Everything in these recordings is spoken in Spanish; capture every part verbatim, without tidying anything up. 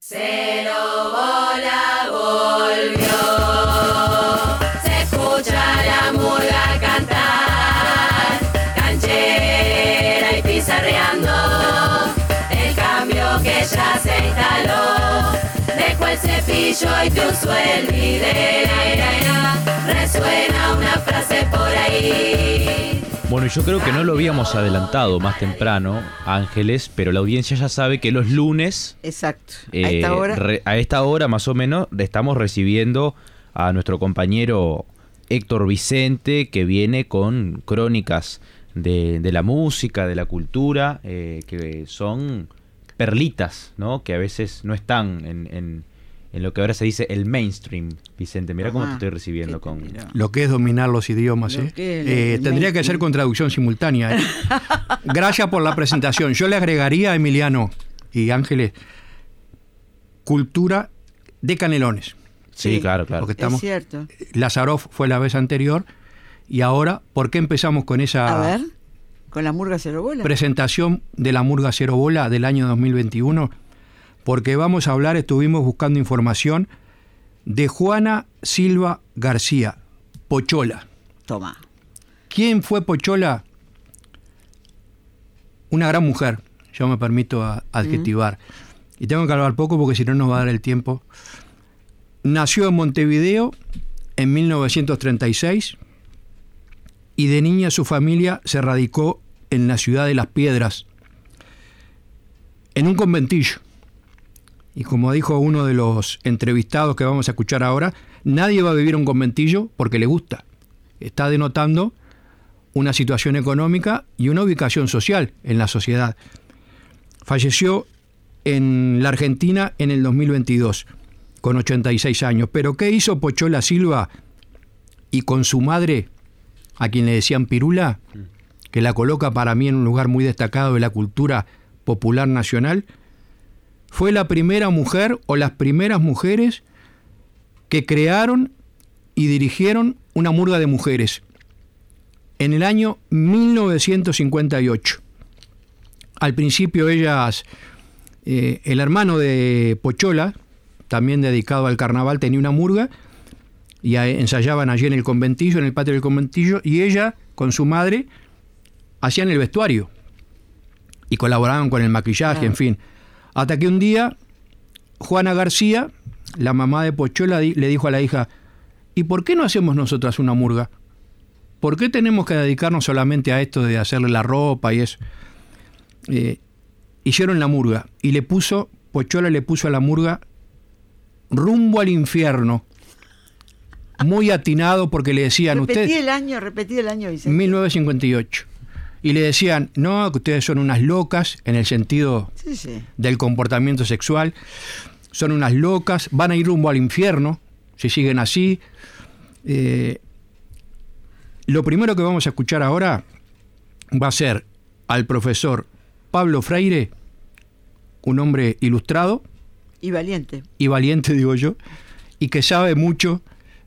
Cero Bola volvió, se escucha la murga cantar, canchera y pizarreando, el cambio que ya se instaló, dejó el cepillo y te usó el video, resuena una frase por ahí. Bueno, yo creo que no lo habíamos adelantado más temprano, Ángeles, pero la audiencia ya sabe que los lunes, exacto, a eh, esta hora, re, a esta hora más o menos, estamos recibiendo a nuestro compañero Héctor Vicente, que viene con crónicas de, de la música, de la cultura, eh, que son perlitas, ¿no? Que a veces no están en, en, en lo que ahora se dice el mainstream. Vicente, mira cómo te estoy recibiendo con... Lo que es dominar los idiomas, ¿eh? eh tendría que ser con traducción simultánea, ¿eh? Gracias por la presentación. Yo le agregaría a Emiliano y Ángeles cultura de Canelones. Sí, sí, claro, claro. Porque estamos, es cierto. Lazaroff fue la vez anterior y ahora, ¿por qué empezamos con esa... A ver, con la murga cero bola. Presentación de la murga cero bola del año dos mil veintiuno? Porque vamos a hablar, estuvimos buscando información de Juana Silva García, Pochola. Toma. ¿Quién fue Pochola? Una gran mujer, yo me permito a, adjetivar. Mm. Y tengo que hablar poco porque si no nos va a dar el tiempo. Nació en Montevideo en mil novecientos treinta y seis y de niña su familia se radicó en la ciudad de Las Piedras, en un conventillo. Y como dijo uno de los entrevistados que vamos a escuchar ahora, nadie va a vivir en un conventillo porque le gusta. Está denotando una situación económica y una ubicación social en la sociedad. Falleció en la Argentina en el dos mil veintidós, con ochenta y seis años. Pero ¿qué hizo Pochola Silva y con su madre, a quien le decían Pirula, que la coloca para mí en un lugar muy destacado de la cultura popular nacional? Fue la primera mujer o las primeras mujeres que crearon y dirigieron una murga de mujeres en el año mil novecientos cincuenta y ocho. Al principio ellas, eh, el hermano de Pochola, también dedicado al carnaval, tenía una murga y a, ensayaban allí en el conventillo, en el patio del conventillo, y ella con su madre hacían el vestuario y colaboraban con el maquillaje, claro. En fin. Hasta que un día, Juana García, la mamá de Pochola, le dijo a la hija, ¿y por qué no hacemos nosotras una murga? ¿Por qué tenemos que dedicarnos solamente a esto de hacerle la ropa y eso? Eh, hicieron la murga y le puso, Pochola le puso a la murga Rumbo al Infierno. Muy atinado porque le decían repetí ustedes... Repetí el año, repetí el año, Vicente. mil novecientos cincuenta y ocho. Y le decían, no, que ustedes son unas locas, en el sentido sí, sí. del comportamiento sexual, son unas locas, van a ir rumbo al infierno, si siguen así. Eh, lo primero que vamos a escuchar ahora va a ser al profesor Pablo Freire, un hombre ilustrado. Y valiente. Y valiente, digo yo, y que sabe mucho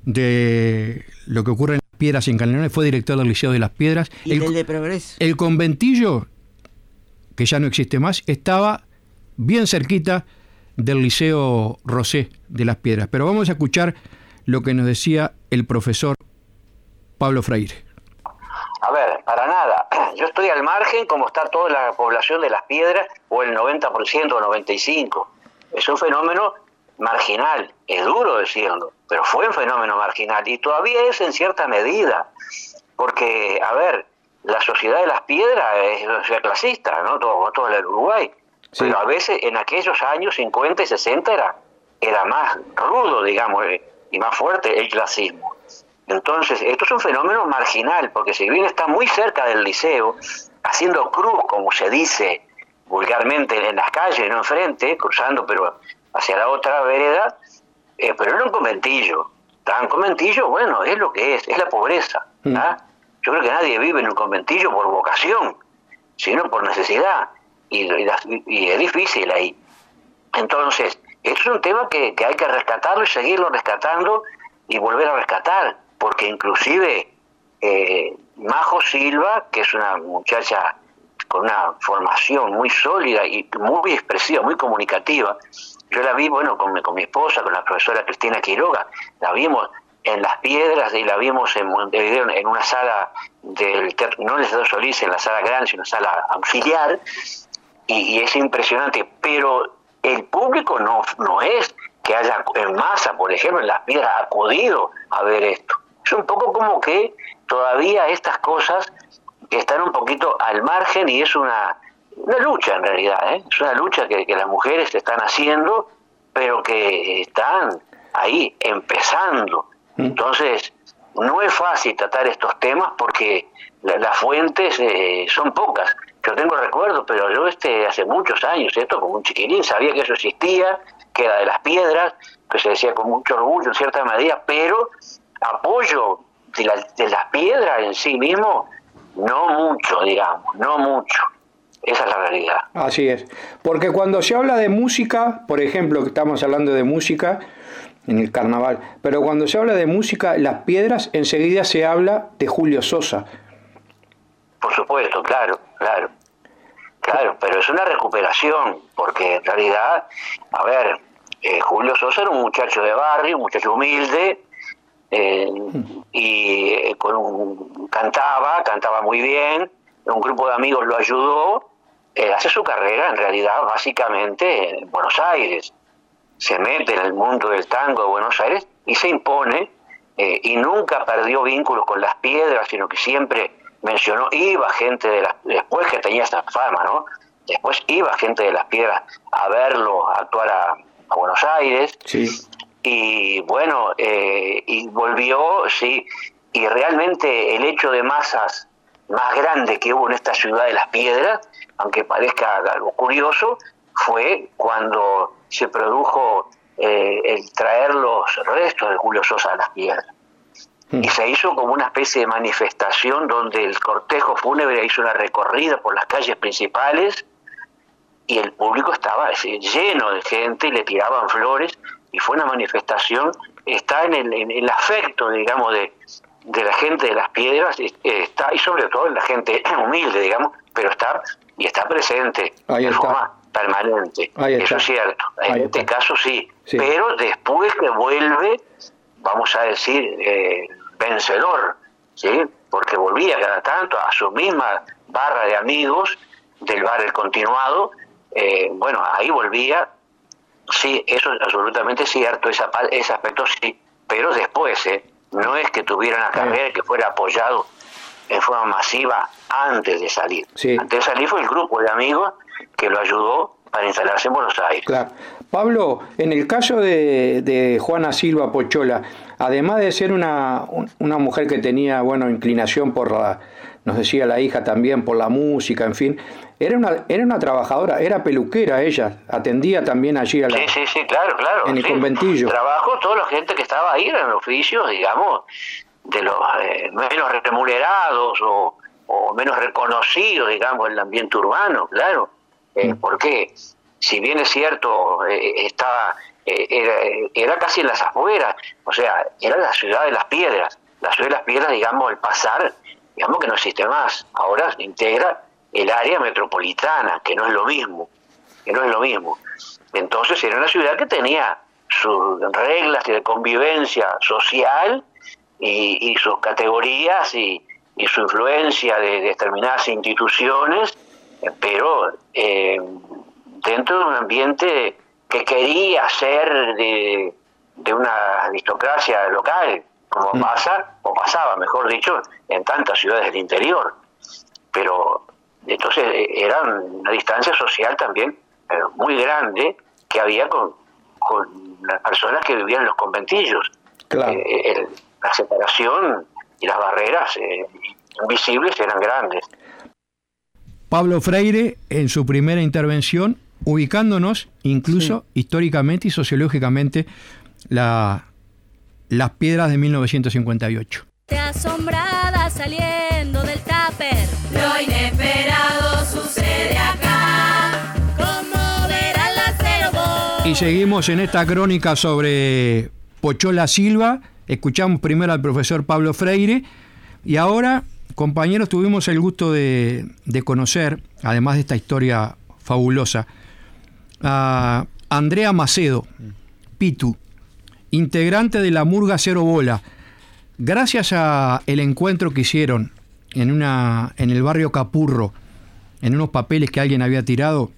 de lo que ocurre en Las Piedras y en Canelones. Fue director del Liceo de Las Piedras. Y el, del de Progreso. El conventillo, que ya no existe más, estaba bien cerquita del Liceo Rosé de Las Piedras. Pero vamos a escuchar lo que nos decía el profesor Pablo Freire. A ver, para nada. Yo estoy al margen como está toda la población de Las Piedras, o el noventa por ciento o noventa y cinco por ciento. Es un fenómeno marginal, es duro decirlo, pero fue un fenómeno marginal y todavía es en cierta medida, porque, a ver, la sociedad de Las Piedras es una sociedad clasista, ¿no? Todo, todo el Uruguay, sí. Pero a veces en aquellos años cincuenta y sesenta era, era más rudo, digamos, y más fuerte el clasismo. Entonces, esto es un fenómeno marginal, porque si bien está muy cerca del liceo, haciendo cruz, como se dice vulgarmente en las calles, no enfrente, cruzando, pero hacia la otra vereda, eh, pero era un conventillo. ¿Tá? Un conventillo, bueno, es lo que es, es la pobreza. ¿tá? Yo creo que nadie vive en un conventillo por vocación, sino por necesidad, y, y, y es difícil ahí. Entonces, esto es un tema que, que hay que rescatarlo y seguirlo rescatando y volver a rescatar, porque inclusive eh, Majo Silva, que es una muchacha con una formación muy sólida y muy expresiva, muy comunicativa. Yo la vi, bueno, con, con mi esposa, con la profesora Cristina Quiroga, la vimos en Las Piedras y la vimos en Montevideo en una sala del teatro, no en el Teatro Solís, en la sala grande, sino en la sala auxiliar, y, y es impresionante, pero el público no, no es que haya en masa, por ejemplo, en Las Piedras acudido a ver esto. Es un poco como que todavía estas cosas están un poquito al margen y es una, una lucha en realidad, ¿eh? Es una lucha que, que las mujeres están haciendo, pero que están ahí empezando. Entonces, no es fácil tratar estos temas porque la, las fuentes eh, son pocas. Yo tengo recuerdos, pero yo este hace muchos años, esto como un chiquilín, sabía que eso existía, que era de Las Piedras, que se decía con mucho orgullo en cierta medida, pero apoyo de, la, de Las Piedras en sí mismo, no mucho, digamos, no mucho. Esa es la realidad. Así es. Porque cuando se habla de música, por ejemplo, que estamos hablando de música en el carnaval, pero cuando se habla de música, Las Piedras, enseguida se habla de Julio Sosa. Por supuesto, claro, claro. Claro, pero es una recuperación, porque en realidad, a ver, eh, Julio Sosa era un muchacho de barrio, un muchacho humilde, eh, y eh, con un, cantaba, cantaba muy bien, un grupo de amigos lo ayudó, eh, hace su carrera en realidad básicamente en Buenos Aires, se mete en el mundo del tango de Buenos Aires y se impone, eh, y nunca perdió vínculos con Las Piedras, sino que siempre mencionó, iba gente de las, después que tenía esta fama, ¿no? Después iba gente de Las Piedras a verlo, a actuar a, a Buenos Aires, sí. Y bueno, eh, y volvió, sí, y realmente el hecho de masas más grande que hubo en esta ciudad de Las Piedras, aunque parezca algo curioso, fue cuando se produjo eh, el traer los restos de Julio Sosa a Las Piedras. Y se hizo como una especie de manifestación donde el cortejo fúnebre hizo una recorrida por las calles principales y el público estaba lleno de gente y le tiraban flores y fue una manifestación. Está en el, en el afecto, digamos, de, de la gente de Las Piedras, está, y sobre todo en la gente humilde, digamos, pero está y está presente Ahí de está. forma permanente. Ahí Eso está. es cierto. En Ahí este está. caso sí. Sí. Pero después que vuelve, vamos a decir, eh, vencedor, ¿sí? Porque volvía cada tanto a su misma barra de amigos del bar El Continuado, eh, bueno, ahí volvía, sí, eso es absolutamente cierto, esa, ese aspecto sí, pero después, ¿eh? No es que tuviera una carrera que fuera apoyado en forma masiva antes de salir. Sí. Antes de salir fue el grupo de amigos que lo ayudó para instalarse en Buenos Aires. Claro. Pablo, en el caso de, de Juana Silva Pochola, además de ser una, una mujer que tenía, bueno, inclinación por la, nos decía la hija también, por la música, en fin, era una, era una trabajadora, era peluquera ella, atendía también allí a la... Sí, sí, sí, claro, claro. En el sí. conventillo. Trabajó toda la gente que estaba ahí, eran oficios, digamos, de los eh, menos remunerados o, o menos reconocidos, digamos, en el ambiente urbano, claro. Eh, Mm. Porque, si bien es cierto, eh, estaba eh, era, era casi en las afueras, o sea, era la ciudad de Las Piedras. La ciudad de Las Piedras, digamos, el pasar, digamos que no existe más. Ahora se integra el área metropolitana, que no es lo mismo, que no es lo mismo. Entonces era una ciudad que tenía sus reglas de convivencia social y, y sus categorías y, y su influencia de, de determinadas instituciones, pero eh, dentro de un ambiente que quería ser de, de una aristocracia local, como Mm. pasa, o pasaba, mejor dicho, en tantas ciudades del interior. Pero entonces era una distancia social también eh, muy grande que había con, con las personas que vivían en los conventillos. Claro. Eh, el- la separación y las barreras eh, invisibles eran grandes. Pablo Freire, en su primera intervención, ubicándonos incluso Sí. históricamente y sociológicamente la, Las Piedras de mil novecientos cincuenta y ocho. Asombrada saliendo del tupper. Lo inesperado sucede acá. Como verán la cero voz. Y seguimos en esta crónica sobre Pochola Silva. Escuchamos primero al profesor Pablo Freire y ahora compañeros, tuvimos el gusto de, de conocer, además de esta historia fabulosa, a Andrea Macedo, Pitu, integrante de la Murga Cero Bola. Gracias a el encuentro que hicieron en, una, en el barrio Capurro, en unos papeles que alguien había tirado,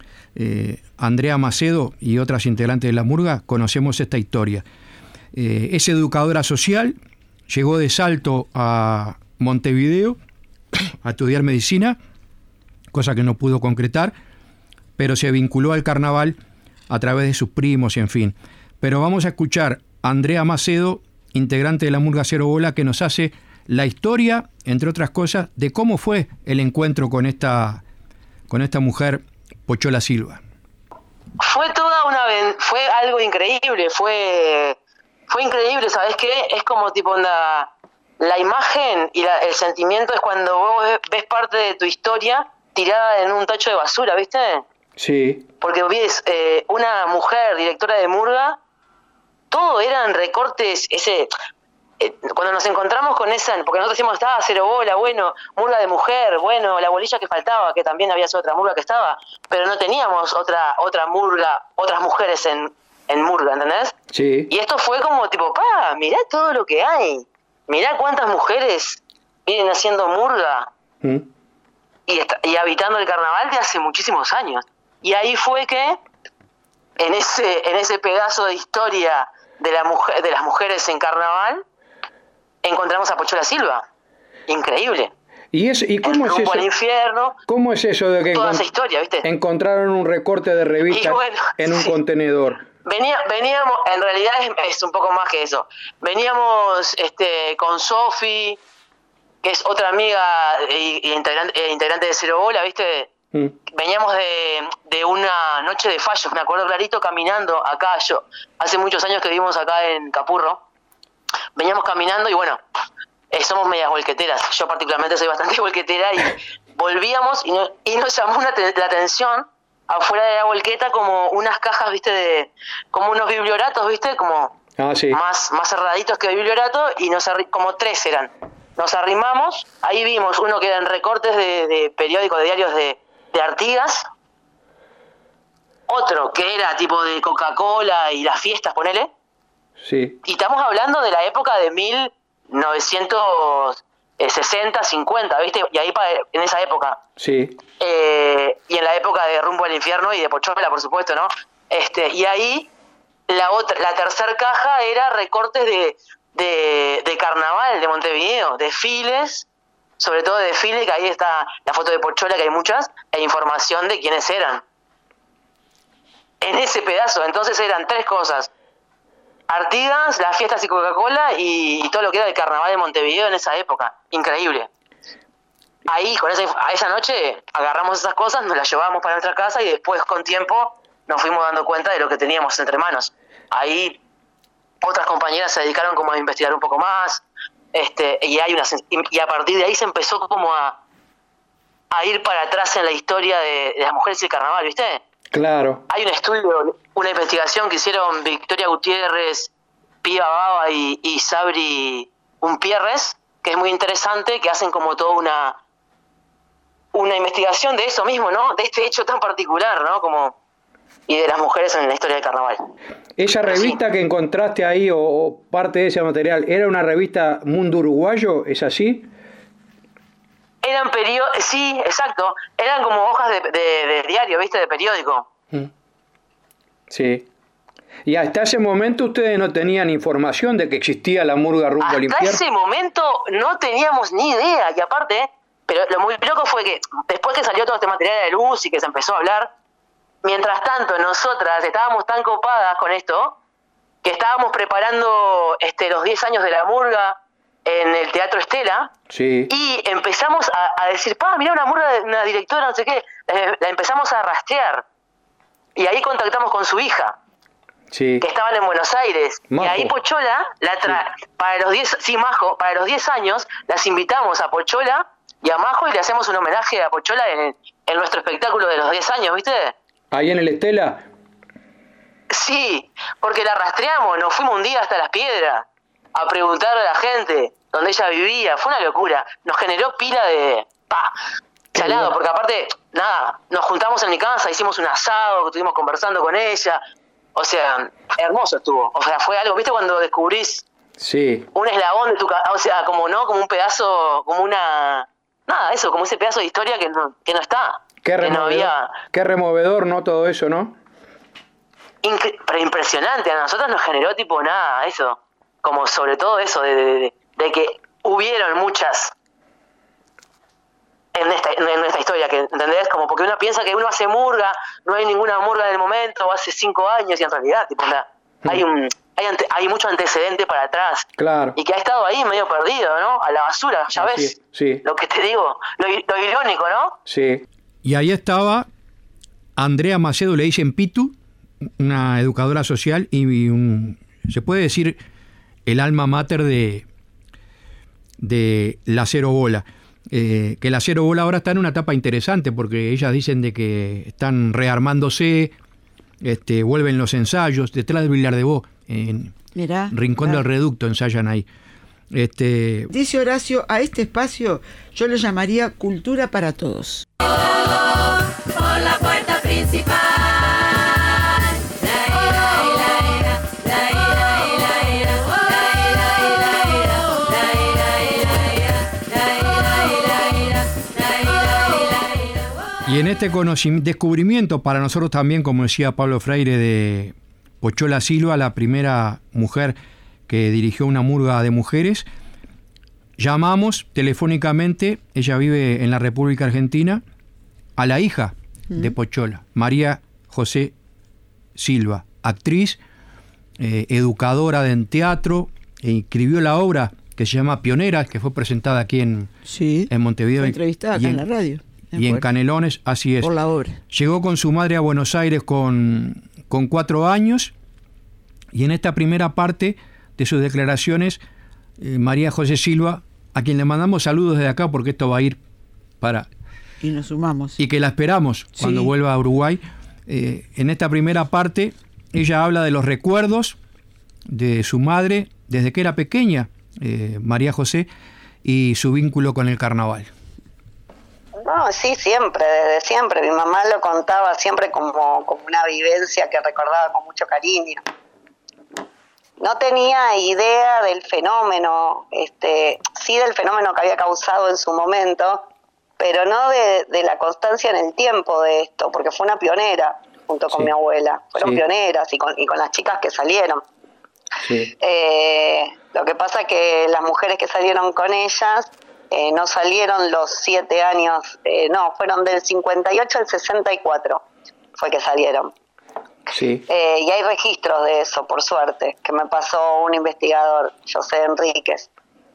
eh, Andrea Macedo y otras integrantes de la Murga conocemos esta historia. Eh, es educadora social, llegó de Salto a Montevideo a estudiar medicina, cosa que no pudo concretar, pero se vinculó al carnaval a través de sus primos y en fin. Pero vamos a escuchar a Andrea Macedo, integrante de la Murga Cero Bola, que nos hace la historia, entre otras cosas, de cómo fue el encuentro con esta, con esta mujer, Pochola Silva. Fue toda una fue algo increíble, fue fue increíble, ¿sabes qué? Es como tipo una, la imagen y la, el sentimiento es cuando vos ves, ves parte de tu historia tirada en un tacho de basura, ¿viste? Sí. Porque ves eh, una mujer directora de Murga, todo eran recortes, ese eh, cuando nos encontramos con esa, porque nosotros decíamos, estaba Cero Bola, bueno, Murga de mujer, bueno, la bolilla que faltaba, que también había otra Murga que estaba, pero no teníamos otra otra Murga, otras mujeres en, en Murga, ¿entendés? Sí. Y esto fue como tipo, pa, mirá todo lo que hay, mirá cuántas mujeres vienen haciendo Murga ¿Mm? y, está, y habitando el carnaval de hace muchísimos años. Y ahí fue que en ese en ese pedazo de historia de la mujer de las mujeres en carnaval encontramos a Pochola Silva. Increíble. ¿Y es y cómo el es eso? Al infierno. ¿Cómo es eso de que toda encont- esa historia, ¿viste? encontraron un recorte de revista bueno, en un sí. contenedor? Venía, veníamos, en realidad es, es un poco más que eso. Veníamos este con Sofi, que es otra amiga e, e integrante, e integrante de Cero Bola, ¿viste? Mm. Veníamos de, de una noche de fallos, me acuerdo clarito, caminando acá, yo hace muchos años que vivimos acá en Capurro, veníamos caminando y bueno, eh, somos medias volqueteras, yo particularmente soy bastante volquetera y volvíamos y, no, y nos llamó una te- la atención afuera de la volqueta como unas cajas, viste, de como unos biblioratos, viste, como ah, sí. más, más cerraditos que bibliorato y nos arri- como tres eran, nos arrimamos, ahí vimos uno que eran recortes de, de periódicos, de diarios de de Artigas, otro que era tipo de Coca-Cola y las fiestas, ponele. Sí. Y estamos hablando de la época de mil novecientos sesenta, cincuenta, ¿viste? Y ahí en esa época. Sí. Eh, y en la época de Rumbo al Infierno y de Pochola, por supuesto, ¿no? Este, y ahí la otra, la tercera caja era recortes de, de, de carnaval de Montevideo, desfiles, sobre todo de desfiles, que ahí está la foto de Pochola, que hay muchas, e información de quiénes eran. En ese pedazo, entonces eran tres cosas: Artigas, las fiestas y Coca-Cola y, y todo lo que era el carnaval de Montevideo en esa época. Increíble. Ahí, con esa, a esa noche, agarramos esas cosas, nos las llevábamos para nuestra casa y después, con tiempo, nos fuimos dando cuenta de lo que teníamos entre manos. Ahí, otras compañeras se dedicaron como a investigar un poco más, este y hay una y a partir de ahí se empezó como a, a ir para atrás en la historia de, de las mujeres y el carnaval, ¿viste? Claro. Hay un estudio, una investigación que hicieron Victoria Gutiérrez, Pía Baba y, y Sabri Umpierres, que es muy interesante, que hacen como toda una una investigación de eso mismo, ¿no? De este hecho tan particular, ¿no? Como y de las mujeres en la historia del carnaval. ¿Esa revista sí. que encontraste ahí, o, o parte de ese material, era una revista Mundo Uruguayo? ¿Es así? Eran periódicos, sí, exacto. Eran como hojas de, de, de diario, ¿viste? De periódico. Sí. Y hasta ese momento ustedes no tenían información de que existía la Murga Rumbo al Infierno. Hasta ese momento no teníamos ni idea. Y aparte, pero lo muy loco fue que después que salió todo este material de luz y que se empezó a hablar, mientras tanto nosotras estábamos tan copadas con esto que estábamos preparando este los diez años de la Murga en el Teatro Estela. Sí. Y empezamos a, a decir, pa, mirá una Murga, una directora, no sé qué. Eh, la empezamos a rastrear. Y ahí contactamos con su hija. Sí. Que estaban en Buenos Aires. Majo. Y ahí Pochola, la tra- sí. para los diez, sí, Majo, para los diez años, las invitamos a Pochola y a Majo y le hacemos un homenaje a Pochola en, en nuestro espectáculo de los diez años, ¿viste? ¿Ahí en el Estela? Sí, porque la rastreamos, nos fuimos un día hasta Las Piedras, a preguntar a la gente dónde ella vivía. Fue una locura. Nos generó pila de... pa Chalado, porque aparte, nada, nos juntamos en mi casa, hicimos un asado, estuvimos conversando con ella. O sea, hermoso estuvo. O sea, fue algo, ¿viste? Cuando descubrís sí. un eslabón de tu casa, o sea, como no, como un pedazo, como una... Nada, eso, como ese pedazo de historia que no, que no está. Qué removedor, que no había... qué removedor, ¿no? Todo eso, ¿no? Incre- pero impresionante, a nosotros nos generó tipo nada, eso. Como sobre todo eso, de, de, de, de que hubieron muchas... En esta, en esta historia, que ¿entendés? Como porque uno piensa que uno hace murga, no hay ninguna murga del momento, o hace cinco años, y en realidad, tipo, la, mm. hay un hay, ante, hay mucho antecedente para atrás. Claro. Y que ha estado ahí medio perdido, ¿no? A la basura, ya Así, ves. sí. Lo que te digo, lo, lo irónico, ¿no? Sí. Y ahí estaba Andrea Macedo, le dicen Pitu, una educadora social y un, se puede decir, el alma mater de, de la Cero Bola. Eh, que la Cero Bola ahora está en una etapa interesante porque ellas dicen de que están rearmándose, este, vuelven los ensayos detrás del Vilar de Bo, en Mirá, Rincón mirá. del Reducto ensayan ahí. Este, Dice Horacio, a este espacio yo lo llamaría Cultura para Todos. Por la puerta principal. La ira y la ira, la ira y la ira, la ira y la ira, la ira y la ira, la ira y la ira, la ira y la ira. y en este conocimiento, descubrimiento para nosotros también, como decía Pablo Freire, de Pochola Silva, la primera mujer que dirigió una murga de mujeres, llamamos telefónicamente, ella vive en la República Argentina, a la hija mm. de Pochola, María José Silva, actriz, eh, educadora en teatro, e escribió la obra que se llama Pioneras, que fue presentada aquí en, sí, en Montevideo. fue entrevistada acá en, en la radio. Y en Canelones, así es. Por la obra. Llegó con su madre a Buenos Aires con, con cuatro años, y en esta primera parte de sus declaraciones, eh, María José Silva, a quien le mandamos saludos desde acá porque esto va a ir para... Y nos sumamos. Y que la esperamos sí. cuando vuelva a Uruguay. Eh, en esta primera parte, ella habla de los recuerdos de su madre desde que era pequeña, eh, María José, y su vínculo con el carnaval. No, sí, siempre, desde siempre. Mi mamá lo contaba siempre como, como una vivencia que recordaba con mucho cariño. No tenía idea del fenómeno, este, sí del fenómeno que había causado en su momento, pero no de, de la constancia en el tiempo de esto, porque fue una pionera junto con sí. mi abuela. Fueron sí. pioneras y con, y con las chicas que salieron. Sí. Eh, lo que pasa es que las mujeres que salieron con ellas eh, no salieron los siete años, eh, no, fueron del cincuenta y ocho al sesenta y cuatro, fue que salieron. Sí. Eh, y hay registros de eso, por suerte, que me pasó un investigador, José Enríquez,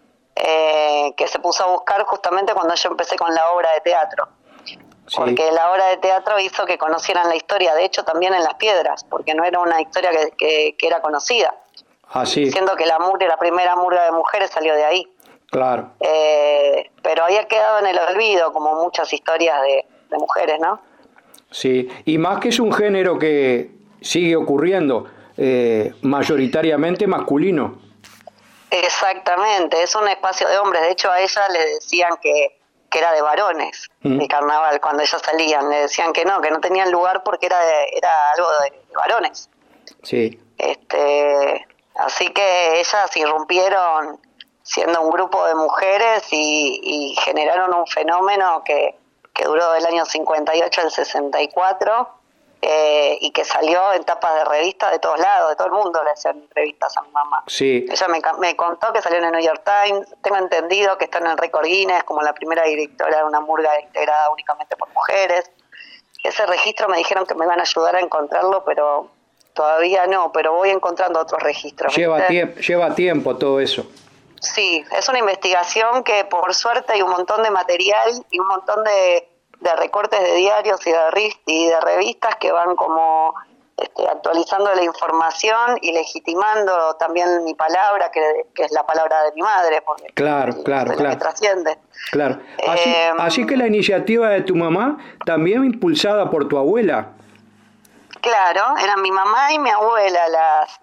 eh, que se puso a buscar justamente cuando yo empecé con la obra de teatro. Sí. Porque la obra de teatro hizo que conocieran la historia, de hecho también en Las Piedras, porque no era una historia que, que, que era conocida. Ah, sí. Siendo que la murga, la primera murga de mujeres salió de ahí. Claro. Eh, pero había quedado en el olvido, como muchas historias de, de mujeres, ¿no? Sí, y más que es un género que sigue ocurriendo, eh, mayoritariamente masculino. Exactamente, es un espacio de hombres. De hecho, a ella le decían que, que era de varones, mm. el carnaval, cuando ellas salían. Le decían que no, que no tenían lugar porque era, de, era algo de, de varones. Sí. Este, así que ellas irrumpieron siendo un grupo de mujeres y, y generaron un fenómeno que, que duró del año cincuenta y ocho al sesenta y cuatro, eh, y que salió en tapas de revistas de todos lados, de todo el mundo le hacían entrevistas a mi mamá. Sí. Ella me, me contó que salió en el New York Times, tengo entendido que está en el Récord Guinness como la primera directora de una murga integrada únicamente por mujeres. Ese registro me dijeron que me iban a ayudar a encontrarlo, pero todavía no, pero voy encontrando otros registros. Lleva, tiemp- lleva tiempo todo eso. Sí, es una investigación que por suerte hay un montón de material y un montón de, de recortes de diarios y de, y de revistas que van como este, actualizando la información y legitimando también mi palabra, que, que es la palabra de mi madre, porque claro, es, claro, es claro. que trasciende. Claro. Así, eh, así que la iniciativa de tu mamá también impulsada por tu abuela. Claro, eran mi mamá y mi abuela las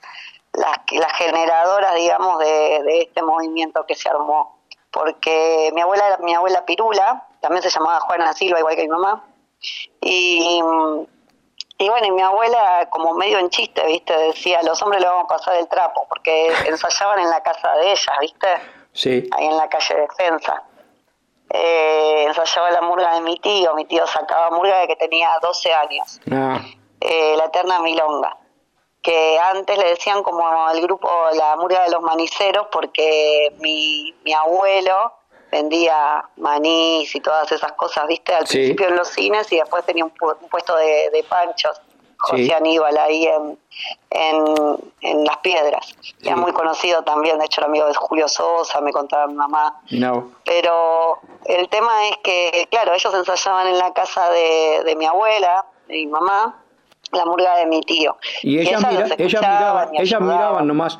las, las generadoras, digamos, de, de este movimiento que se armó. Porque mi abuela, mi abuela Pirula, también se llamaba Juana Silva, igual que mi mamá, y, y bueno, y mi abuela, como medio en chiste, ¿viste? Decía, los hombres le vamos a pasar el trapo, porque ensayaban en la casa de ellas, ¿viste? Sí. Ahí en la calle Defensa. Eh, ensayaba la murga de mi tío, mi tío sacaba murga de que tenía doce años. Ah. Eh, la Eterna Milonga, que antes le decían como el grupo, la murga de los maniceros, porque mi, mi abuelo vendía manís y todas esas cosas, ¿viste? Al Sí. principio en los cines y después tenía un, pu- un puesto de, de panchos, José Sí. Aníbal, ahí en, en, en Las Piedras. Era Sí. muy conocido también, de hecho era amigo de Julio Sosa, me contaba mi mamá. No. Pero el tema es que, claro, ellos ensayaban en la casa de, de mi abuela, de mi mamá, la murga de mi tío. Y ellas, los mira, ellas escuchaban miraban, y ellas ayudaban. miraban nomás.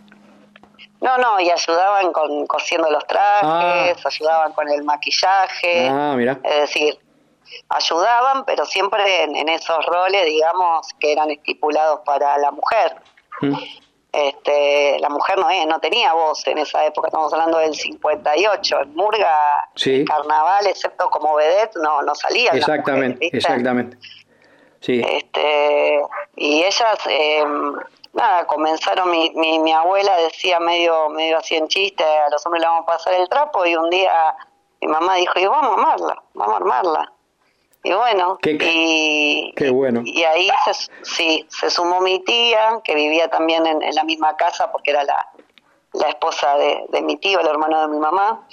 No, no, y ayudaban con cosiendo los trajes, Ah. ayudaban con el maquillaje, Ah, mira. es decir, ayudaban, pero siempre en, en esos roles, digamos, que eran estipulados para la mujer. Mm. Este, la mujer no es, no tenía voz en esa época, estamos hablando del cincuenta y ocho, en murga, Sí. en carnaval, excepto como vedette, no, no salían las Exactamente, mujeres, ¿viste? exactamente. Sí. Este, y ellas, eh, nada, comenzaron, mi, mi, mi abuela decía medio medio así en chiste, a los hombres le vamos a pasar el trapo, y un día mi mamá dijo, y vamos a armarla, vamos a armarla. Y bueno, Qué- y, qué bueno. y ahí se, sí, se sumó mi tía, que vivía también en, en la misma casa, porque era la, la esposa de, de mi tío, el hermano de mi mamá,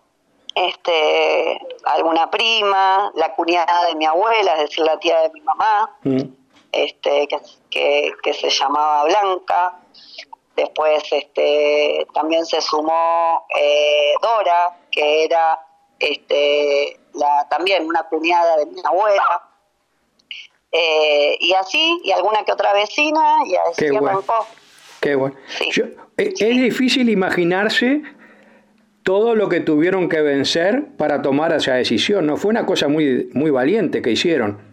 este, alguna prima, la cuñada de mi abuela, es decir, la tía de mi mamá, Mm. este, que, que, que se llamaba Blanca. Después este, también se sumó eh, Dora, que era este, la, también una cuñada de mi abuela. Eh, y así, y alguna que otra vecina, y así Qué bueno. arrancó. Qué bueno. Sí. Yo- eh, es difícil imaginarse todo lo que tuvieron que vencer para tomar esa decisión. No fue una cosa muy, muy valiente que hicieron.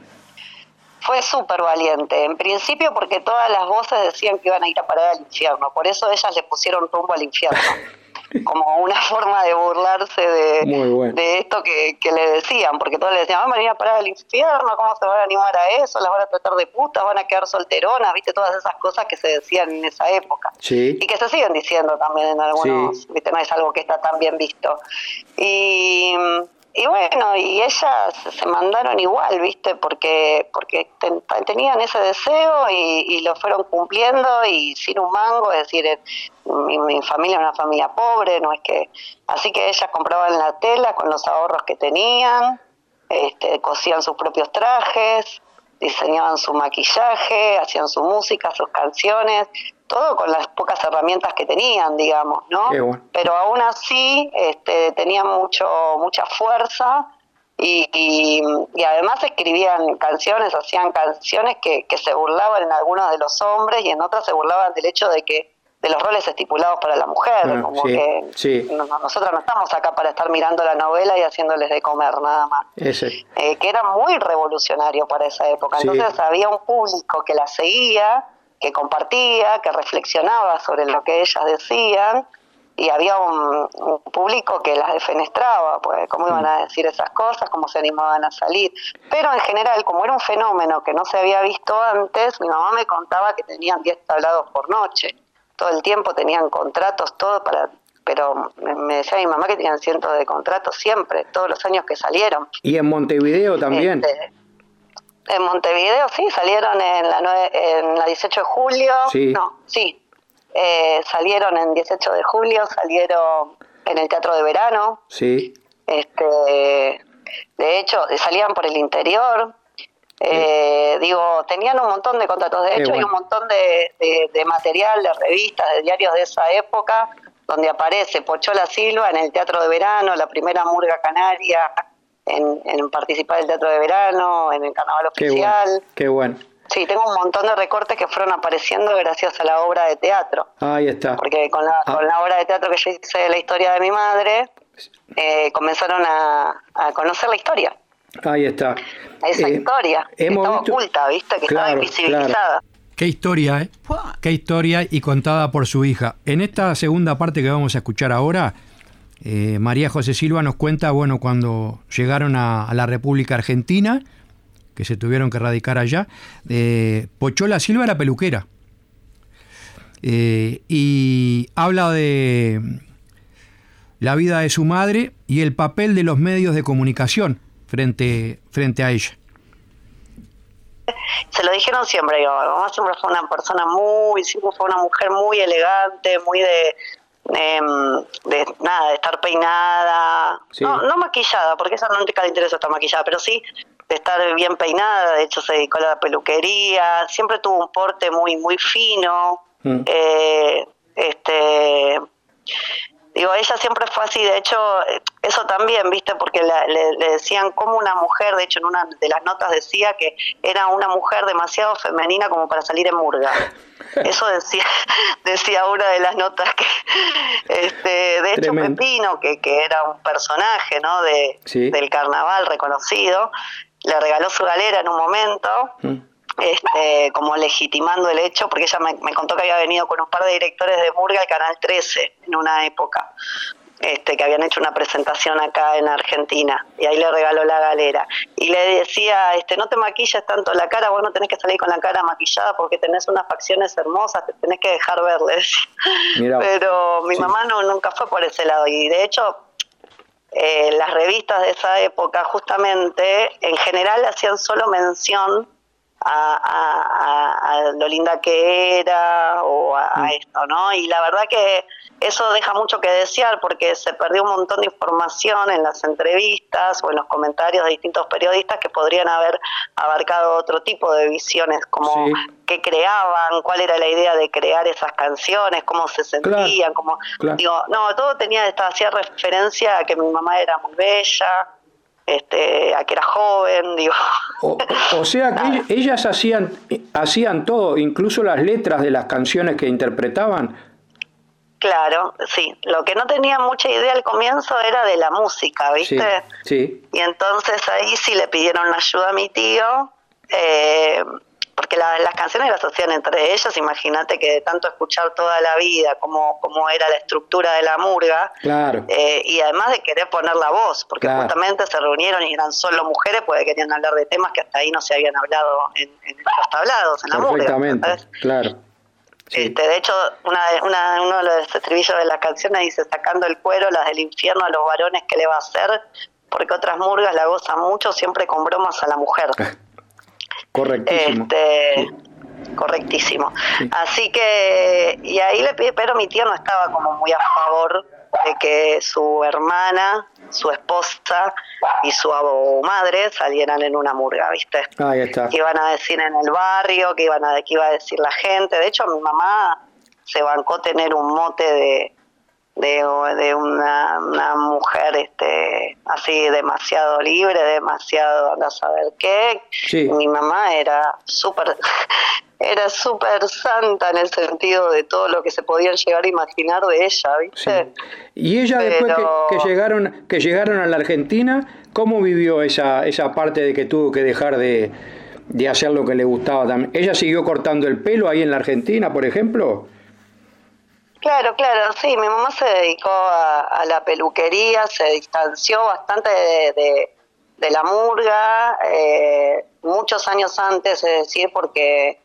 Fue súper valiente, en principio porque todas las voces decían que iban a ir a parar al infierno, por eso ellas le pusieron rumbo al infierno, como una forma de burlarse de, Muy bueno. de esto que, que le decían, porque todos le decían, van a venir a parar al infierno, ¿cómo se van a animar a eso? Las van a tratar de putas, van a quedar solteronas, viste, todas esas cosas que se decían en esa época. Sí. Y que se siguen diciendo también en algunos, Sí. viste, no es algo que está tan bien visto. Y... Y bueno, y ellas se mandaron igual, ¿viste? Porque porque ten, tenían ese deseo y, y lo fueron cumpliendo y sin un mango, es decir, eh, mi, mi familia es una familia pobre, no es que... Así que ellas compraban la tela con los ahorros que tenían, este, cosían sus propios trajes, diseñaban su maquillaje, hacían su música, sus canciones, todo con las pocas herramientas que tenían, digamos, ¿no? Qué bueno. Pero aún así este, tenían mucho mucha fuerza y, y, y además escribían canciones, hacían canciones que, que se burlaban en algunos de los hombres y en otras se burlaban del hecho de que de los roles estipulados para la mujer, Ah, como sí, que sí. no- nosotros no estamos acá para estar mirando la novela y haciéndoles de comer nada más. Ese. Eh, que era muy revolucionario para esa época. Sí. Entonces había un público que la seguía, que compartía, que reflexionaba sobre lo que ellas decían, y había un, un público que las defenestraba, pues cómo iban a decir esas cosas, cómo se animaban a salir. Pero en general, como era un fenómeno que no se había visto antes, mi mamá me contaba que tenían diez tablados por noche. Todo el tiempo tenían contratos, todo para... Pero me me decía mi mamá que tenían cientos de contratos siempre, todos los años que salieron. Y en Montevideo también. Este, en Montevideo, sí, salieron en la, nueve, en la dieciocho de julio. Sí. No, sí. Eh, salieron en dieciocho de julio, salieron en el Teatro de Verano. Sí. Este, de hecho, salían por el interior. Eh, digo, tenían un montón de contratos. De Qué hecho, hay bueno. un montón de, de, de material, de revistas, de diarios de esa época, donde aparece Pochola Silva en el Teatro de Verano, la primera murga canaria en, en participar del Teatro de Verano, en el Carnaval Qué Oficial. bueno. Qué bueno. Sí, tengo un montón de recortes que fueron apareciendo gracias a la obra de teatro. Ahí está. Porque con la, Ah. con la obra de teatro que yo hice de la historia de mi madre, eh, comenzaron a, a conocer la historia. Ahí está. A esa Eh, historia, que hemos estaba visto- oculta, ¿viste? Que estaba Claro, invisibilizada. Qué historia, ¿eh? Qué historia y contada por su hija. En esta segunda parte que vamos a escuchar ahora, eh, María José Silva nos cuenta, bueno, cuando llegaron a, a la República Argentina, que se tuvieron que radicar allá, eh, Pochola Silva era peluquera. Eh, y habla de la vida de su madre y el papel de los medios de comunicación frente, frente a ella. Se lo dijeron siempre, digo, mamá siempre fue una persona muy, siempre fue una mujer muy elegante, muy de, de, de nada, de estar peinada, sí. no, no maquillada, porque esa nunca le interesa estar maquillada, pero sí de estar bien peinada. De hecho se dedicó a la peluquería, siempre tuvo un porte muy, muy fino, mm. eh, este... Digo, ella siempre fue así, de hecho, eso también, ¿viste? Porque la, le, le decían como una mujer, de hecho en una de las notas decía que era una mujer demasiado femenina como para salir en murga. Eso decía decía una de las notas que, este, de hecho, Tremendo. Pepino, que, que era un personaje, ¿no? De, sí. del carnaval reconocido, le regaló su galera en un momento. Mm. Este, como legitimando el hecho, porque ella me, me contó que había venido con un par de directores de murga al Canal trece en una época, este, que habían hecho una presentación acá en Argentina, y ahí le regaló la galera, y le decía, este, no te maquilles tanto la cara, vos no tenés que salir con la cara maquillada porque tenés unas facciones hermosas, te tenés que dejar verle. Pero mi sí. mamá no, nunca fue por ese lado, y de hecho eh, las revistas de esa época justamente en general hacían solo mención A, a, a lo linda que era o a, a esto, ¿no? Y la verdad que eso deja mucho que desear, porque se perdió un montón de información en las entrevistas o en los comentarios de distintos periodistas que podrían haber abarcado otro tipo de visiones, como sí. qué creaban, cuál era la idea de crear esas canciones, cómo se sentían, claro, como claro. digo, no, todo tenía esta hacía referencia a que mi mamá era muy bella, Este, a que era joven, digo. O, o sea que ellas hacían, hacían todo, incluso las letras de las canciones que interpretaban. Claro, sí. Lo que no tenía mucha idea al comienzo era de la música, ¿viste? Sí, sí. Y entonces ahí sí le pidieron ayuda a mi tío, eh, porque la, las canciones las hacían entre ellos. Imagínate que de tanto escuchar toda la vida cómo, cómo era la estructura de la murga, claro. eh, y además de querer poner la voz, porque claro. justamente se reunieron y eran solo mujeres porque querían hablar de temas que hasta ahí no se habían hablado en, en los tablados, en la murga. Perfectamente, claro. Sí. Este, de hecho, una, una, uno de los estribillos de las canciones dice, sacando el cuero, las del infierno a los varones, ¿qué le va a hacer? Porque otras murgas la gozan mucho, siempre con bromas a la mujer. Correctísimo. Este, sí. Correctísimo. Sí. Así que, y ahí le pide, pero mi tío no estaba como muy a favor de que su hermana, su esposa y su madre salieran en una murga, ¿viste? Ahí está. Que iban a decir en el barrio, que iban a, que iba a decir la gente. De hecho, mi mamá se bancó tener un mote de de, de una, una mujer este así demasiado libre, demasiado anda a saber qué. Sí. Mi mamá era súper era súper santa en el sentido de todo lo que se podían llegar a imaginar de ella, ¿viste? Sí. Y ella Pero... después que, que llegaron que llegaron a la Argentina, ¿cómo vivió esa esa parte de que tuvo que dejar de, de hacer lo que le gustaba también? ¿Ella siguió cortando el pelo ahí en la Argentina, por ejemplo? Claro, claro, sí, mi mamá se dedicó a, a la peluquería, se distanció bastante de, de, de la murga, eh, muchos años antes, es decir, porque,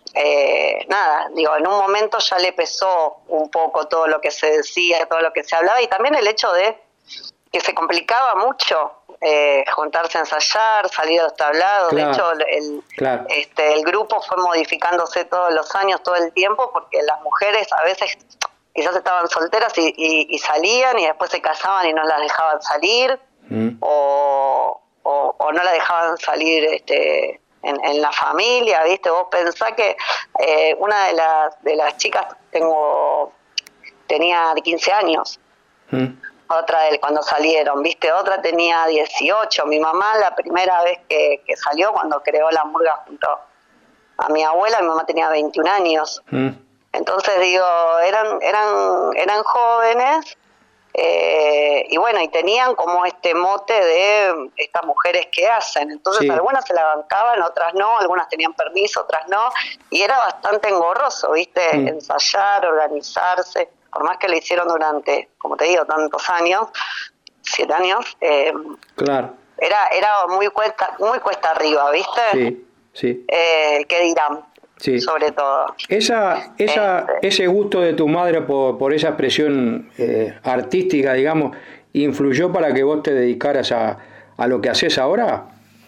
eh, nada, digo, en un momento ya le pesó un poco todo lo que se decía, todo lo que se hablaba, y también el hecho de que se complicaba mucho eh, juntarse a ensayar, salir a los tablados. Claro, de hecho, el, claro. este, el grupo fue modificándose todos los años, todo el tiempo, porque las mujeres a veces quizás estaban solteras y, y, y salían y después se casaban y no las dejaban salir, mm. o, o, o no las dejaban salir este, en, en la familia, ¿viste? Vos pensás que eh, una de las, de las chicas tengo tenía quince años, mm. otra de cuando salieron, ¿viste? Otra tenía dieciocho. Mi mamá la primera vez que, que salió, cuando creó la murga junto a mi abuela, mi mamá tenía veintiún años. Mm. Entonces digo, eran eran eran jóvenes Eh, y bueno, y tenían como este mote de estas mujeres que hacen. Entonces Sí. algunas se la bancaban, otras no, algunas tenían permiso, otras no. Y era bastante engorroso, ¿viste? Mm. Ensayar, organizarse. Por más que lo hicieron durante, como te digo, tantos años, siete años, eh, Claro, era era muy cuesta, muy cuesta arriba, ¿viste? sí, sí, Eh, ¿Qué dirán? sí. Sobre todo. Esa, esa, Este. ese gusto de tu madre por, por esa expresión eh, artística, digamos, ¿influyó para que vos te dedicaras a, a lo que haces ahora?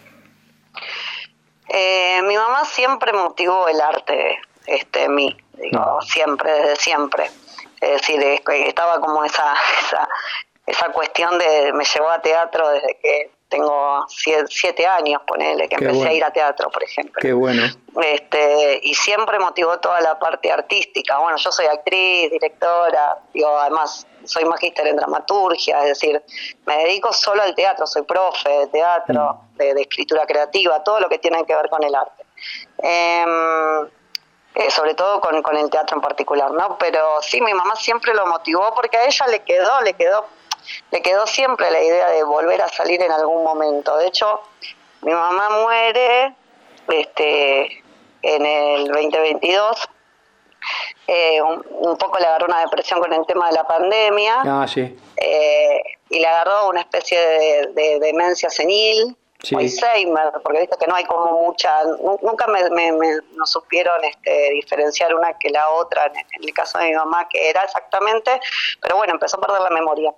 Eh, mi mamá siempre motivó el arte este, en mí, digo, siempre, desde siempre. Es decir, es que estaba como esa, esa, esa cuestión de, me llevó a teatro desde que tengo siete, siete años, ponele, que Qué empecé bueno. a ir a teatro, por ejemplo. Qué bueno. Este, y siempre motivó toda la parte artística. Bueno, yo soy actriz, directora, digo, además soy magíster en dramaturgia, es decir, me dedico solo al teatro, soy profe de teatro, Mm. de, de escritura creativa, todo lo que tiene que ver con el arte. Eh, eh, sobre todo con, con el teatro en particular, ¿no? Pero sí, mi mamá siempre lo motivó porque a ella le quedó, le quedó, le quedó siempre la idea de volver a salir en algún momento. De hecho, mi mamá muere este, en el veinte veintidós, eh, un, un poco le agarró una depresión con el tema de la pandemia, Ah, sí. eh, y le agarró una especie de, de demencia senil, Sí. o Alzheimer, porque viste que no hay como mucha, nu- nunca me, me, me- nos supieron este, diferenciar una que la otra, en, en el caso de mi mamá, que era exactamente, pero bueno, empezó a perder la memoria.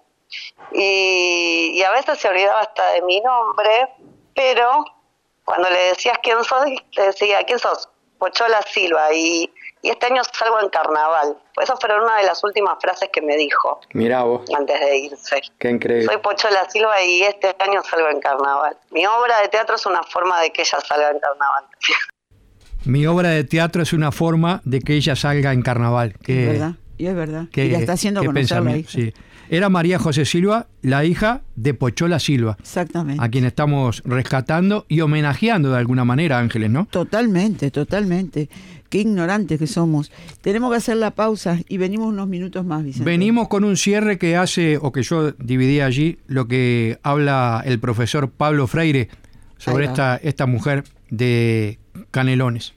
Y, y a veces se olvidaba hasta de mi nombre, pero cuando le decías quién sos, te decía, ¿quién sos? Pochola Silva, y, y este año salgo en carnaval. Pues esas fueron una de las últimas frases que me dijo Mirá vos, antes de irse. qué increíble. Soy Pochola Silva y este año salgo en carnaval. Mi obra de teatro es una forma de que ella salga en carnaval. Mi obra de teatro es una forma de que ella salga en carnaval. Que, Es verdad, y es verdad. que- y la está haciendo qué conocer la pensamiento, hija. sí. Era María José Silva, la hija de Pochola Silva, Exactamente. a quien estamos rescatando y homenajeando de alguna manera, Ángeles, ¿no? Totalmente, totalmente. Qué ignorantes que somos. Tenemos que hacer la pausa y venimos unos minutos más, Vicente. Venimos con un cierre que hace, o que yo dividí allí, lo que habla el profesor Pablo Freire sobre Ahí va. esta, esta mujer de Canelones.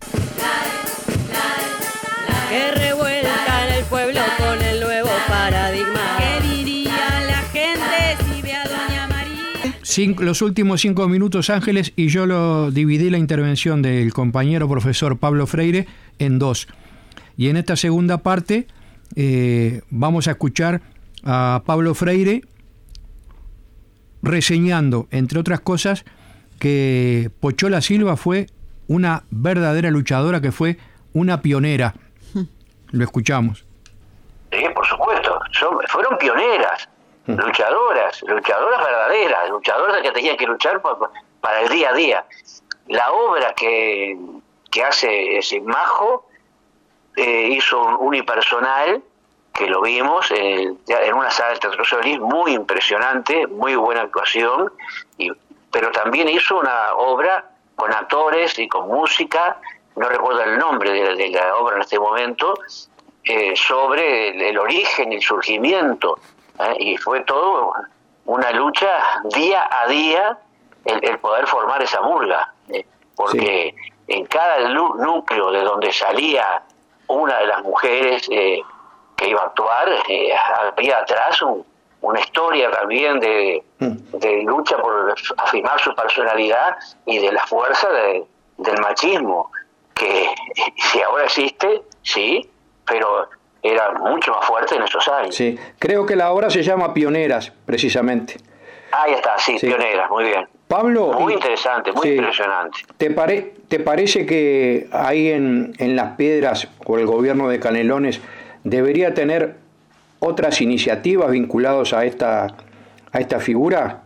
Que revuelca en el pueblo con el nuevo paradigma. ¿Qué diría la gente si ve a Doña María? Cinco- los últimos cinco minutos, Ángeles, y yo lo dividí la intervención del compañero profesor Pablo Freire en dos. Y en esta segunda parte eh, vamos a escuchar a Pablo Freire reseñando, entre otras cosas, que Pochola Silva fue una verdadera luchadora, que fue una pionera. Lo escuchamos. Sí, por supuesto, son, fueron pioneras, luchadoras, luchadoras verdaderas, luchadoras que tenían que luchar pa- pa- para el día a día. La obra que, que hace ese Majo eh, hizo un unipersonal, que lo vimos eh, en una sala de Teatro Solís, muy impresionante, muy buena actuación, y, pero también hizo una obra con actores y con música, no recuerdo el nombre de, de la obra en este momento, eh, sobre el, el origen y el surgimiento, ¿eh? Y fue todo una lucha día a día el, el poder formar esa murga, ¿eh? Porque sí, en cada lu- núcleo de donde salía una de las mujeres eh, que iba a actuar, eh, había atrás un, una historia también de, de lucha por afirmar su personalidad y de la fuerza de, del machismo, que si ahora existe, sí, pero era mucho más fuerte en esos años. Sí, creo que la obra se llama Pioneras, precisamente. Ahí está, sí, sí. Pioneras, muy bien. Pablo, muy interesante, muy sí, impresionante. ¿Te, pare, ¿Te parece que ahí en, en Las Piedras, o el gobierno de Canelones, debería tener otras iniciativas vinculadas a esta, a esta figura?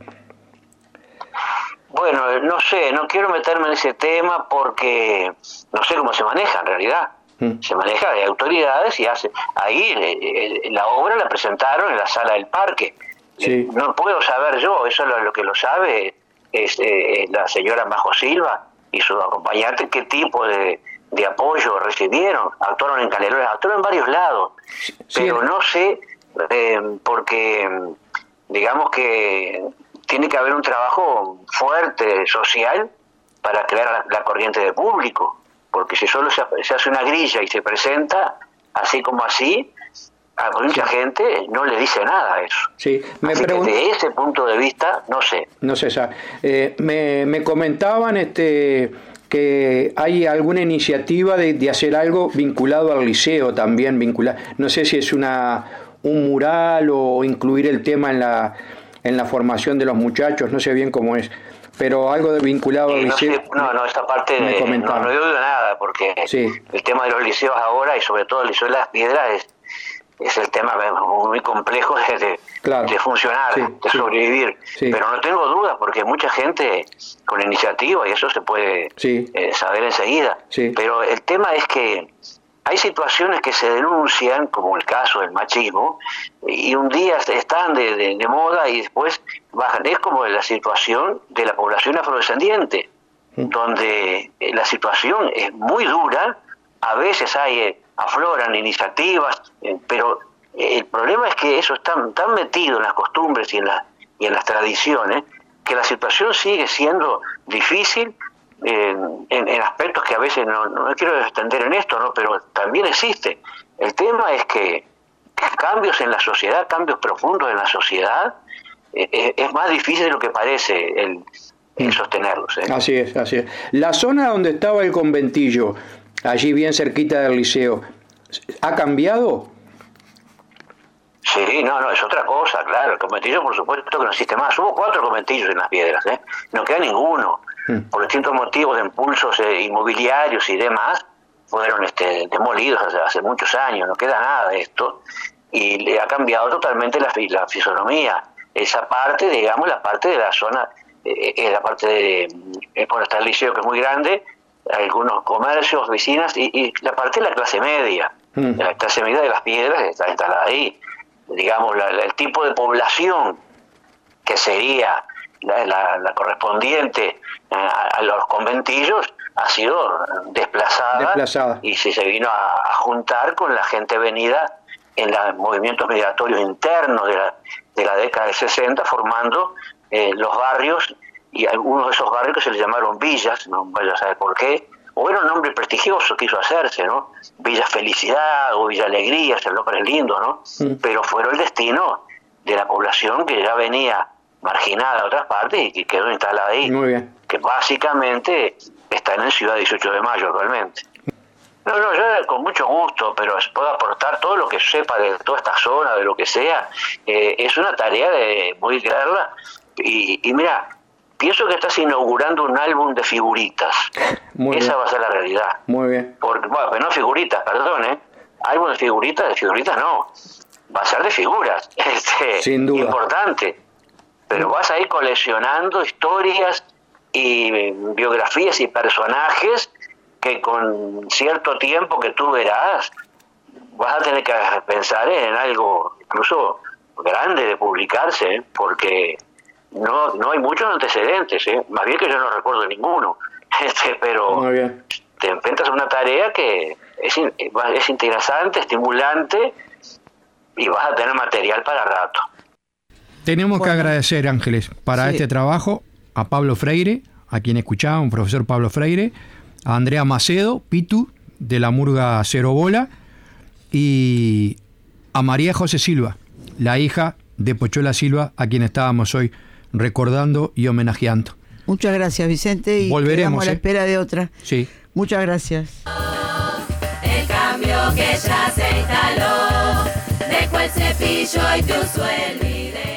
Bueno, no sé, no quiero meterme en ese tema porque no sé cómo se maneja en realidad. Mm. Se maneja de autoridades y hace ahí eh, eh, la obra la presentaron en la sala del parque. Sí. No puedo saber yo, eso lo, lo que lo sabe es eh, la señora Majo Silva y su acompañante, qué tipo de, de apoyo recibieron. Actuaron en Canelones, actuaron en varios lados, sí, pero no sé eh, porque digamos que tiene que haber un trabajo fuerte, social, para crear la, la corriente de público, porque si solo se, se hace una grilla y se presenta así como así, a mucha sí. gente no le dice nada a eso. Sí, me así pregun- que desde ese punto de vista, no sé. No sé, eh, me, me comentaban este que hay alguna iniciativa de, de hacer algo vinculado al liceo también, vinculado, no sé si es una un mural o incluir el tema en la en la formación de los muchachos, no sé bien cómo es, pero algo de vinculado sí, al no liceo. Sé, no, no, esta parte me de, comentaban. no, no digo nada, porque sí. el tema de los liceos ahora, y sobre todo el liceo de Las Piedras, es, es el tema muy complejo de, de, claro. de funcionar, sí, de sí. sobrevivir. Sí. Pero no tengo dudas, porque mucha gente con iniciativa, y eso se puede sí. eh, saber enseguida. Sí. Pero el tema es que hay situaciones que se denuncian, como el caso del machismo, y un día están de, de, de moda y después bajan. Es como la situación de la población afrodescendiente, mm. donde la situación es muy dura, a veces hay eh, afloran iniciativas, eh, pero el problema es que eso está tan metido en las costumbres y en, la, y en las tradiciones, que la situación sigue siendo difícil, En, en, en aspectos que a veces no, no me quiero extender en esto, no, pero también existe. El tema es que, que cambios en la sociedad, cambios profundos en la sociedad, eh, es más difícil de lo que parece el, el sostenerlos. ¿eh? Así es, así es. La zona donde estaba el conventillo, allí bien cerquita del liceo, ¿ha cambiado? Sí, no, no, es otra cosa, claro. El conventillo, por supuesto, que no existe más. Hubo cuatro conventillos en Las Piedras, ¿eh? No queda ninguno. Por distintos motivos de impulsos eh, inmobiliarios y demás, fueron este, demolidos hace, hace muchos años, no queda nada de esto, y le ha cambiado totalmente la, la fisonomía. Esa parte, digamos, la parte de la zona, eh, eh, la parte de, eh, por está el liceo, que es muy grande, algunos comercios, oficinas, y, y la parte de la clase media. Mm. La clase media de Las Piedras está instalada ahí. Digamos, la, la, el tipo de población que sería la, la, la correspondiente a, a los conventillos ha sido desplazada, desplazada y se, se vino a, a juntar con la gente venida en los movimientos migratorios internos de la, de la década del sesenta, formando eh, los barrios, y algunos de esos barrios que se les llamaron villas, no vaya a saber por qué, o era un nombre prestigioso que hizo hacerse, ¿no? Villa Felicidad o Villa Alegría, el nombre es lindo, ¿no? Sí. Pero fueron el destino de la población que ya venía marginada a otras partes y que quedó instalada ahí. Muy bien. Que básicamente está en el Ciudad dieciocho de mayo actualmente. No, no, yo con mucho gusto, pero puedo aportar todo lo que sepa de toda esta zona, de lo que sea. Eh, es una tarea de muy crearla. Y, y mira, pienso que estás inaugurando un álbum de figuritas. Muy Esa bien. va a ser la realidad. Muy bien. Porque, bueno, pero no figuritas, perdón, ¿eh? Álbum de figuritas, de figuritas no. Va a ser de figuras. Este, Sin duda. Importante. Pero vas a ir coleccionando historias y biografías y personajes que con cierto tiempo que tú verás vas a tener que pensar en algo incluso grande de publicarse, ¿eh? Porque no no hay muchos antecedentes, ¿eh? Más bien que yo no recuerdo ninguno. Este, pero Muy bien. te enfrentas a una tarea que es, es interesante, estimulante, y vas a tener material para rato. Tenemos Bueno. que agradecer, Ángeles, para Sí. este trabajo a Pablo Freire, a quien escuchaba, un profesor Pablo Freire, a Andrea Macedo, Pitu, de la Murga Cero Bola, y a María José Silva, la hija de Pochola Silva, a quien estábamos hoy recordando y homenajeando. Muchas gracias, Vicente, y Volveremos, quedamos a la ¿eh? espera de otra. Sí. Muchas gracias. El cambio que ya se instaló, dejó el cepillo y te usó el video.